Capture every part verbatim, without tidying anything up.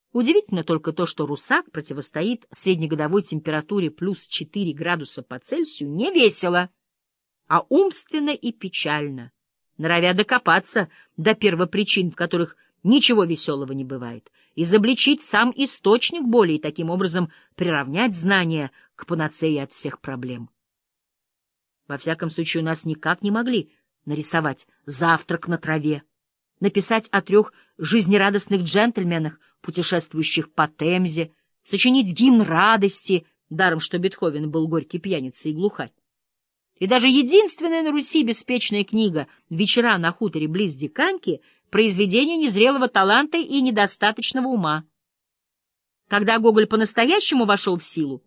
Удивительно только то, что русак противостоит среднегодовой температуре плюс четыре градуса по Цельсию не весело, а умственно и печально, норовя докопаться до первопричин, в которых ничего веселого не бывает, изобличить сам источник боли и таким образом приравнять знания к панацее от всех проблем. Во всяком случае, у нас никак не могли нарисовать завтрак на траве, написать о трех жизнерадостных джентльменах, путешествующих по Темзе, сочинить гимн радости, даром что Бетховен был горький пьяница и глухарь. И даже единственная на Руси беспечная книга «Вечера на хуторе близ Диканьки» — произведение незрелого таланта и недостаточного ума. Когда Гоголь по-настоящему вошел в силу,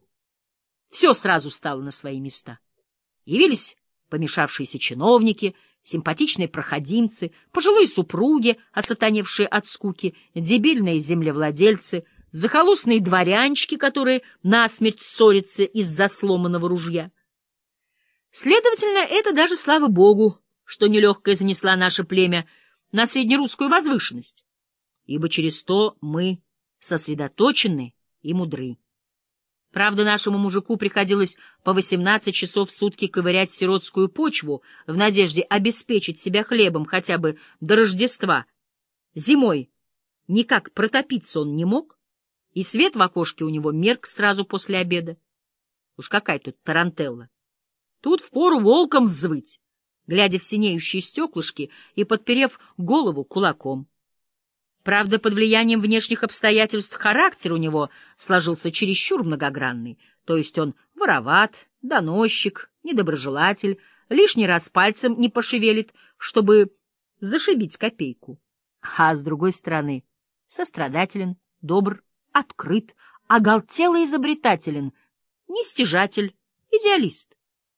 все сразу стало на свои места. Явились помешавшиеся чиновники, симпатичные проходимцы, пожилые супруги, осатаневшие от скуки, дебильные землевладельцы, захолустные дворянчики, которые насмерть ссорятся из-за сломанного ружья. Следовательно, это даже слава Богу, что нелегкая занесла наше племя на среднерусскую возвышенность, ибо через то мы сосредоточены и мудры. Правда, нашему мужику приходилось по восемнадцать часов в сутки ковырять сиротскую почву в надежде обеспечить себя хлебом хотя бы до Рождества. Зимой никак протопиться он не мог, и свет в окошке у него мерк сразу после обеда. Уж какая тут тарантелла! Тут впору волком взвыть, глядя в синеющие стеклышки и подперев голову кулаком. Правда, под влиянием внешних обстоятельств характер у него сложился чересчур многогранный, то есть он вороват, доносчик, недоброжелатель, лишний раз пальцем не пошевелит, чтобы зашибить копейку. А с другой стороны, сострадателен, добр, открыт, оголтело изобретателен, нестяжатель, идеалист.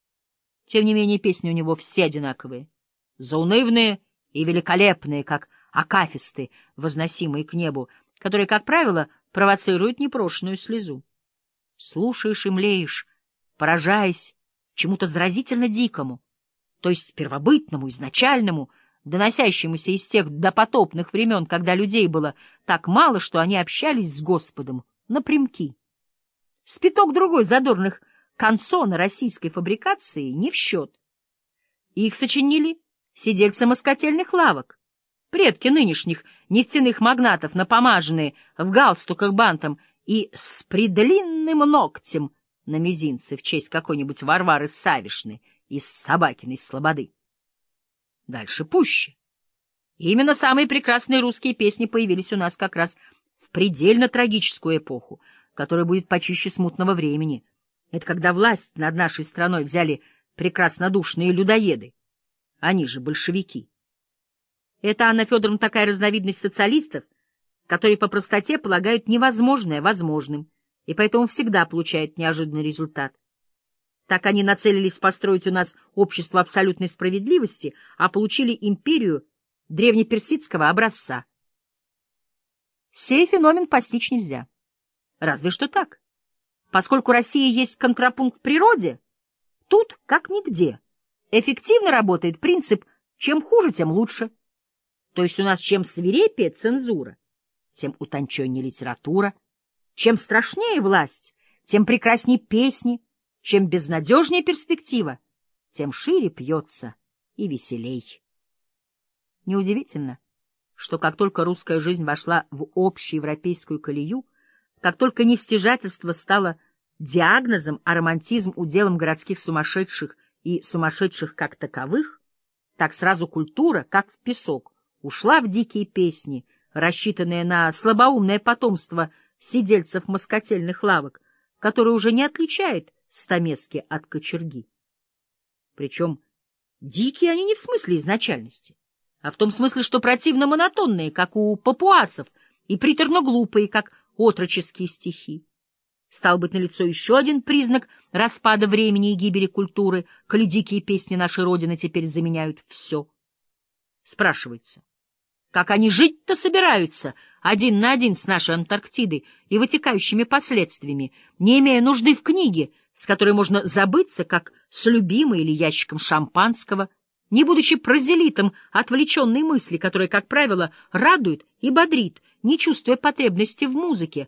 Тем не менее, песни у него все одинаковые, заунывные и великолепные, как акафисты, возносимые к небу, которые, как правило, провоцируют непрошенную слезу. Слушаешь и млеешь, поражаясь чему-то заразительно дикому, то есть первобытному, изначальному, доносящемуся из тех допотопных времен, когда людей было так мало, что они общались с Господом напрямки. Спиток другой задорных канцона российской фабрикации не в счет. Их сочинили сидельцы москотельных лавок, предки нынешних нефтяных магнатов, напомаженные в галстуках бантом и с предлинным ногтем на мизинце в честь какой-нибудь Варвары Савишны из Собакиной слободы. Дальше пуще. Именно самые прекрасные русские песни появились у нас как раз в предельно трагическую эпоху, которая будет почище смутного времени. Это когда власть над нашей страной взяли прекраснодушные людоеды, они же большевики. Это, Анна Федоровна, такая разновидность социалистов, которые по простоте полагают невозможное возможным, и поэтому всегда получают неожиданный результат. Так они нацелились построить у нас общество абсолютной справедливости, а получили империю древнеперсидского образца. Сей феномен постичь нельзя. Разве что так. Поскольку Россия есть контрапункт природе, тут, как нигде, эффективно работает принцип «чем хуже, тем лучше». То есть у нас чем свирепее цензура, тем утонченнее литература, чем страшнее власть, тем прекраснее песни, чем безнадежнее перспектива, тем шире пьется и веселей. Неудивительно, что как только русская жизнь вошла в общеевропейскую колею, как только нестяжательство стало диагнозом, а романтизм уделом городских сумасшедших и сумасшедших как таковых, так сразу культура, как в песок, ушла в дикие песни, рассчитанные на слабоумное потомство сидельцев москотельных лавок, которое уже не отличает стамески от кочерги. Причем дикие они не в смысле изначальности, а в том смысле, что противно монотонные, как у папуасов, и приторно глупые, как отроческие стихи. Стал быть, налицо еще один признак распада времени и гибели культуры, коли дикие песни нашей Родины теперь заменяют все. Спрашивается, как они жить-то собираются один на один с нашей Антарктидой и вытекающими последствиями, не имея нужды в книге, с которой можно забыться, как с любимой или ящиком шампанского, не будучи прозелитом отвлеченной мысли, которая, как правило, радует и бодрит, не чувствуя потребности в музыке,